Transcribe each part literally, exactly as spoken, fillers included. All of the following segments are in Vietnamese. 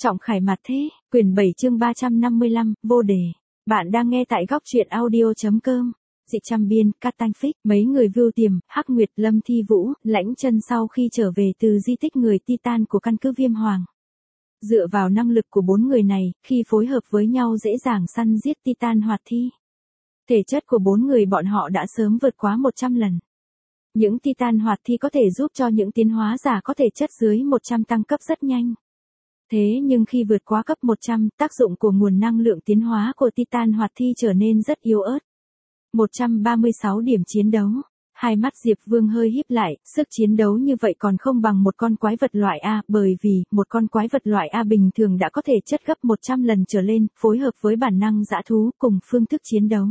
Trọng khải mặt thế, quyển bảy chương ba trăm năm mươi lăm, vô đề. Bạn đang nghe tại góc truyện audio.com. Dị trăm biên, Cát Tanh Phích, mấy người Vưu Tiềm, Hắc Nguyệt, Lâm Thi Vũ, Lãnh Chân sau khi trở về từ di tích người Titan của căn cứ Viêm Hoàng. Dựa vào năng lực của bốn người này, khi phối hợp với nhau dễ dàng săn giết Titan hoạt thi. Thể chất của bốn người bọn họ đã sớm vượt quá một trăm lần. Những Titan hoạt thi có thể giúp cho những tiến hóa giả có thể chất dưới một trăm tăng cấp rất nhanh. Thế nhưng khi vượt quá cấp một trăm, tác dụng của nguồn năng lượng tiến hóa của Titan hoạt thi trở nên rất yếu ớt. một trăm ba mươi sáu điểm chiến đấu. Hai mắt Diệp Vương hơi híp lại, sức chiến đấu như vậy còn không bằng một con quái vật loại A, bởi vì một con quái vật loại A bình thường đã có thể chất gấp một trăm lần trở lên, phối hợp với bản năng dã thú cùng phương thức chiến đấu.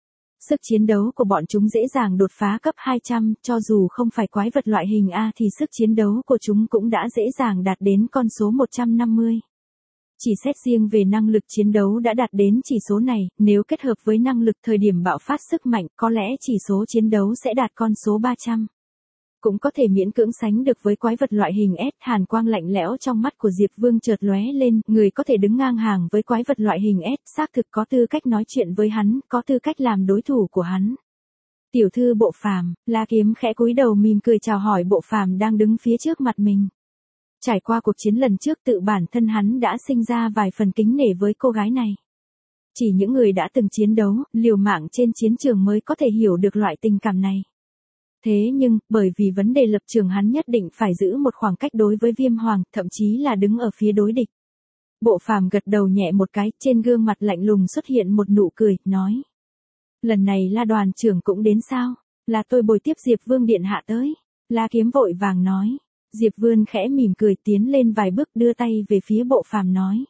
Sức chiến đấu của bọn chúng dễ dàng đột phá cấp hai trăm, cho dù không phải quái vật loại hình A thì sức chiến đấu của chúng cũng đã dễ dàng đạt đến con số một trăm năm mươi. Chỉ xét riêng về năng lực chiến đấu đã đạt đến chỉ số này, nếu kết hợp với năng lực thời điểm bạo phát sức mạnh, có lẽ chỉ số chiến đấu sẽ đạt con số ba trăm. Cũng có thể miễn cưỡng sánh được với quái vật loại hình S. Hàn quang lạnh lẽo trong mắt của Diệp Vương chợt lóe lên, người có thể đứng ngang hàng với quái vật loại hình S, xác thực có tư cách nói chuyện với hắn, có tư cách làm đối thủ của hắn. Tiểu thư Bộ Phàm, La Kiếm khẽ cúi đầu mỉm cười chào hỏi Bộ Phàm đang đứng phía trước mặt mình. Trải qua cuộc chiến lần trước tự bản thân hắn đã sinh ra vài phần kính nể với cô gái này. Chỉ những người đã từng chiến đấu, liều mạng trên chiến trường mới có thể hiểu được loại tình cảm này. Thế nhưng, bởi vì vấn đề lập trường hắn nhất định phải giữ một khoảng cách đối với Viêm Hoàng, thậm chí là đứng ở phía đối địch. Bộ Phàm gật đầu nhẹ một cái, trên gương mặt lạnh lùng xuất hiện một nụ cười, nói. Lần này La đoàn trưởng cũng đến sao? Là tôi bồi tiếp Diệp Vương điện hạ tới. La Kiếm vội vàng nói. Diệp Vương khẽ mỉm cười tiến lên vài bước đưa tay về phía Bộ Phàm nói.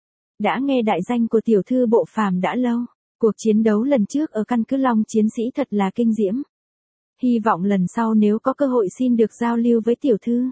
Đã nghe đại danh của tiểu thư Bộ Phàm đã lâu. Cuộc chiến đấu lần trước ở căn cứ Long chiến sĩ thật là kinh diễm. Hy vọng lần sau nếu có cơ hội xin được giao lưu với tiểu thư.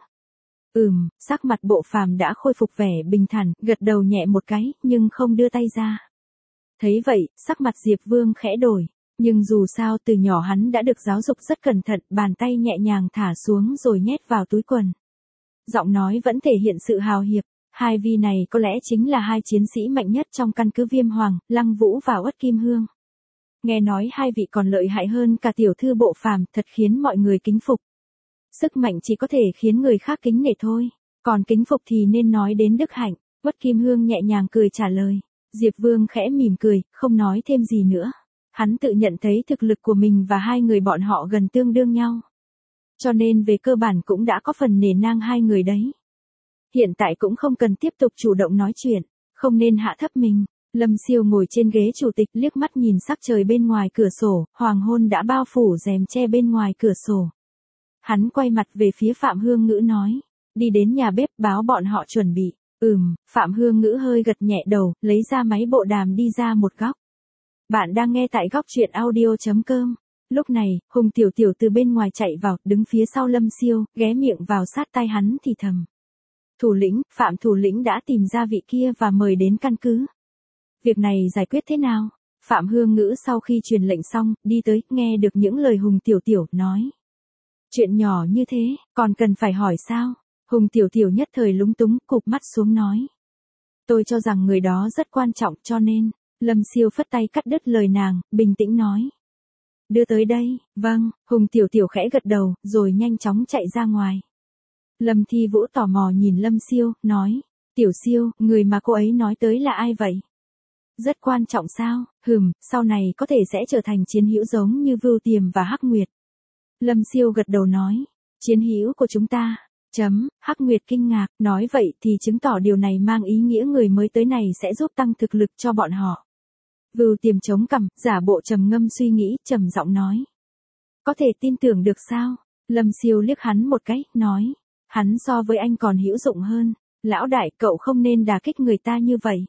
Ừm, sắc mặt Bộ Phàm đã khôi phục vẻ bình thản, gật đầu nhẹ một cái, nhưng không đưa tay ra. Thấy vậy, sắc mặt Diệp Vương khẽ đổi, nhưng dù sao từ nhỏ hắn đã được giáo dục rất cẩn thận, bàn tay nhẹ nhàng thả xuống rồi nhét vào túi quần. Giọng nói vẫn thể hiện sự hào hiệp, hai vi này có lẽ chính là hai chiến sĩ mạnh nhất trong căn cứ Viêm Hoàng, Lăng Vũ và Uất Kim Hương. Nghe nói hai vị còn lợi hại hơn cả tiểu thư Bộ Phàm, thật khiến mọi người kính phục. Sức mạnh chỉ có thể khiến người khác kính nể thôi, còn kính phục thì nên nói đến đức hạnh. Uất Kim Hương nhẹ nhàng cười trả lời. Diệp Vương khẽ mỉm cười, không nói thêm gì nữa. Hắn tự nhận thấy thực lực của mình và hai người bọn họ gần tương đương nhau. Cho nên về cơ bản cũng đã có phần nể nang hai người đấy. Hiện tại cũng không cần tiếp tục chủ động nói chuyện, không nên hạ thấp mình. Lâm Siêu ngồi trên ghế chủ tịch liếc mắt nhìn sắc trời bên ngoài cửa sổ, hoàng hôn đã bao phủ rèm che bên ngoài cửa sổ. Hắn quay mặt về phía Phạm Hương Ngữ nói, đi đến nhà bếp báo bọn họ chuẩn bị. Ừm, Phạm Hương Ngữ hơi gật nhẹ đầu, lấy ra máy bộ đàm đi ra một góc. Bạn đang nghe tại góc truyện audio.com. Lúc này, Hùng Tiểu Tiểu từ bên ngoài chạy vào, đứng phía sau Lâm Siêu, ghé miệng vào sát tai hắn thì thầm. Thủ lĩnh, Phạm thủ lĩnh đã tìm ra vị kia và mời đến căn cứ. Việc này giải quyết thế nào? Phạm Hương Ngữ sau khi truyền lệnh xong, đi tới, nghe được những lời Hùng Tiểu Tiểu nói. Chuyện nhỏ như thế, còn cần phải hỏi sao? Hùng Tiểu Tiểu nhất thời lúng túng, cụp mắt xuống nói. Tôi cho rằng người đó rất quan trọng cho nên, Lâm Siêu phất tay cắt đứt lời nàng, bình tĩnh nói. Đưa tới đây, vâng, Hùng Tiểu Tiểu khẽ gật đầu, rồi nhanh chóng chạy ra ngoài. Lâm Thi Vũ tò mò nhìn Lâm Siêu, nói. Tiểu Siêu, người mà cô ấy nói tới là ai vậy? Rất quan trọng sao? Hừm, sau này có thể sẽ trở thành chiến hữu giống như Vưu Tiềm và Hắc Nguyệt. Lâm Siêu gật đầu nói. Chiến hữu của chúng ta. Chấm, Hắc Nguyệt kinh ngạc, nói vậy thì chứng tỏ điều này mang ý nghĩa người mới tới này sẽ giúp tăng thực lực cho bọn họ. Vưu Tiềm chống cằm, giả bộ trầm ngâm suy nghĩ, trầm giọng nói. Có thể tin tưởng được sao? Lâm Siêu liếc hắn một cái, nói. Hắn so với anh còn hữu dụng hơn. Lão đại, cậu không nên đả kích người ta như vậy.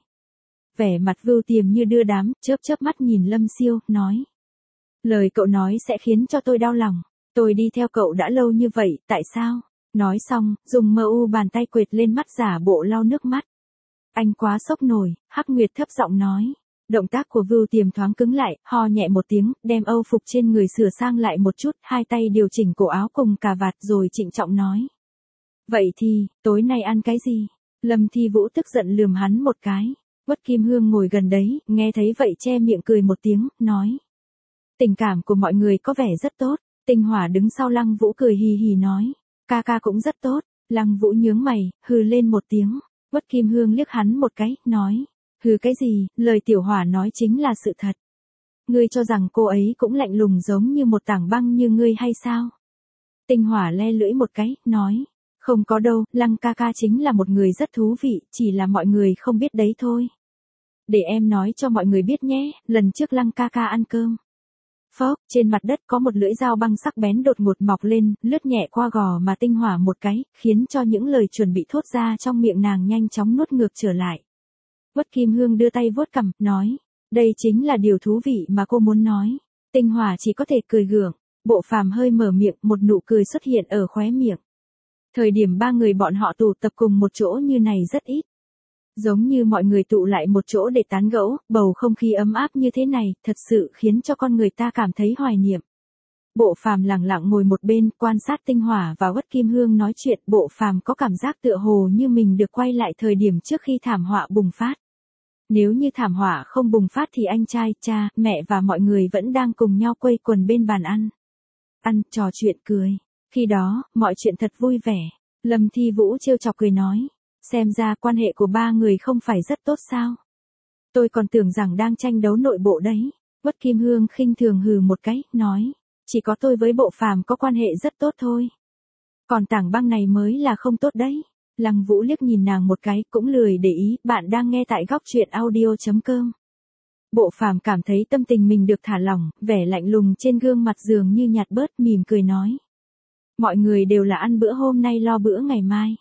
Vẻ mặt Vưu Tiềm như đưa đám, chớp chớp mắt nhìn Lâm Siêu, nói. Lời cậu nói sẽ khiến cho tôi đau lòng. Tôi đi theo cậu đã lâu như vậy, tại sao? Nói xong, dùng mờ u bàn tay quệt lên mắt giả bộ lau nước mắt. Anh quá sốc nổi, Hắc Nguyệt thấp giọng nói. Động tác của Vưu Tiềm thoáng cứng lại, ho nhẹ một tiếng, đem âu phục trên người sửa sang lại một chút, hai tay điều chỉnh cổ áo cùng cà vạt rồi trịnh trọng nói. Vậy thì, tối nay ăn cái gì? Lâm Thi Vũ tức giận lườm hắn một cái. Uất Kim Hương ngồi gần đấy, nghe thấy vậy che miệng cười một tiếng, nói. Tình cảm của mọi người có vẻ rất tốt. Tinh Hỏa đứng sau Lăng Vũ cười hì hì nói. Ca ca cũng rất tốt. Lăng Vũ nhướng mày, hừ lên một tiếng. Uất Kim Hương liếc hắn một cái, nói. Hừ cái gì, lời Tiểu Hỏa nói chính là sự thật. Ngươi cho rằng cô ấy cũng lạnh lùng giống như một tảng băng như ngươi hay sao? Tinh Hỏa le lưỡi một cái, nói. Không có đâu, Lăng ca ca chính là một người rất thú vị, chỉ là mọi người không biết đấy thôi. Để em nói cho mọi người biết nhé, lần trước Lăng ca ca ăn cơm. Phốc, trên mặt đất có một lưỡi dao băng sắc bén đột ngột mọc lên, lướt nhẹ qua gò mà Tinh Hỏa một cái, khiến cho những lời chuẩn bị thốt ra trong miệng nàng nhanh chóng nuốt ngược trở lại. Uất Kim Hương đưa tay vuốt cằm, nói. Đây chính là điều thú vị mà cô muốn nói. Tinh Hỏa chỉ có thể cười gượng. Bộ Phàm hơi mở miệng, một nụ cười xuất hiện ở khóe miệng. Thời điểm ba người bọn họ tụ tập cùng một chỗ như này rất ít. Giống như mọi người tụ lại một chỗ để tán gẫu, bầu không khí ấm áp như thế này, thật sự khiến cho con người ta cảm thấy hoài niệm. Bộ Phàm lặng lặng ngồi một bên, quan sát Tinh Hỏa và Uất Kim Hương nói chuyện. Bộ Phàm có cảm giác tựa hồ như mình được quay lại thời điểm trước khi thảm họa bùng phát. Nếu như thảm họa không bùng phát thì anh trai, cha, mẹ và mọi người vẫn đang cùng nhau quây quần bên bàn ăn. Ăn, trò chuyện cười. Khi đó, mọi chuyện thật vui vẻ. Lâm Thi Vũ trêu chọc cười nói. Xem ra quan hệ của ba người không phải rất tốt sao? Tôi còn tưởng rằng đang tranh đấu nội bộ đấy. Uất Kim Hương khinh thường hừ một cái, nói. Chỉ có tôi với Bộ Phàm có quan hệ rất tốt thôi. Còn tảng băng này mới là không tốt đấy. Lăng Vũ liếc nhìn nàng một cái, cũng lười để ý. Bạn đang nghe tại góc truyện audio chấm com. Bộ Phàm cảm thấy tâm tình mình được thả lỏng, vẻ lạnh lùng trên gương mặt dường như nhạt bớt, mỉm cười nói. Mọi người đều là ăn bữa hôm nay lo bữa ngày mai.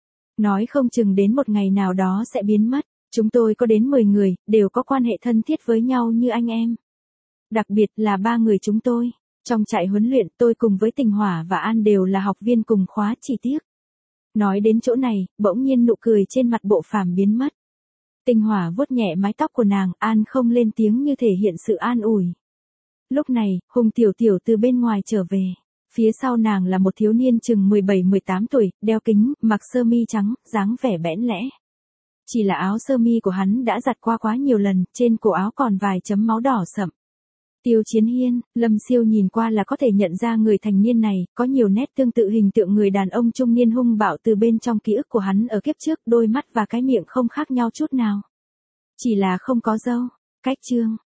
Nói không chừng đến một ngày nào đó sẽ biến mất. Chúng tôi có đến mười người, đều có quan hệ thân thiết với nhau như anh em. Đặc biệt là ba người chúng tôi. Trong trại huấn luyện tôi cùng với Tình Hỏa và An đều là học viên cùng khóa, chỉ tiếc. Nói đến chỗ này, bỗng nhiên nụ cười trên mặt Bộ Phàm biến mất. Tinh Hỏa vuốt nhẹ mái tóc của nàng, An không lên tiếng như thể hiện sự an ủi. Lúc này, Hùng Tiểu Tiểu từ bên ngoài trở về. Phía sau nàng là một thiếu niên chừng mười bảy mười tám tuổi, đeo kính, mặc sơ mi trắng, dáng vẻ bẽn lẽ. Chỉ là áo sơ mi của hắn đã giặt qua quá nhiều lần, trên cổ áo còn vài chấm máu đỏ sậm. Tiêu Chiến Hiên, Lâm Siêu nhìn qua là có thể nhận ra người thanh niên này, có nhiều nét tương tự hình tượng người đàn ông trung niên hung bạo từ bên trong ký ức của hắn ở kiếp trước, đôi mắt và cái miệng không khác nhau chút nào. Chỉ là không có râu. Cách chương.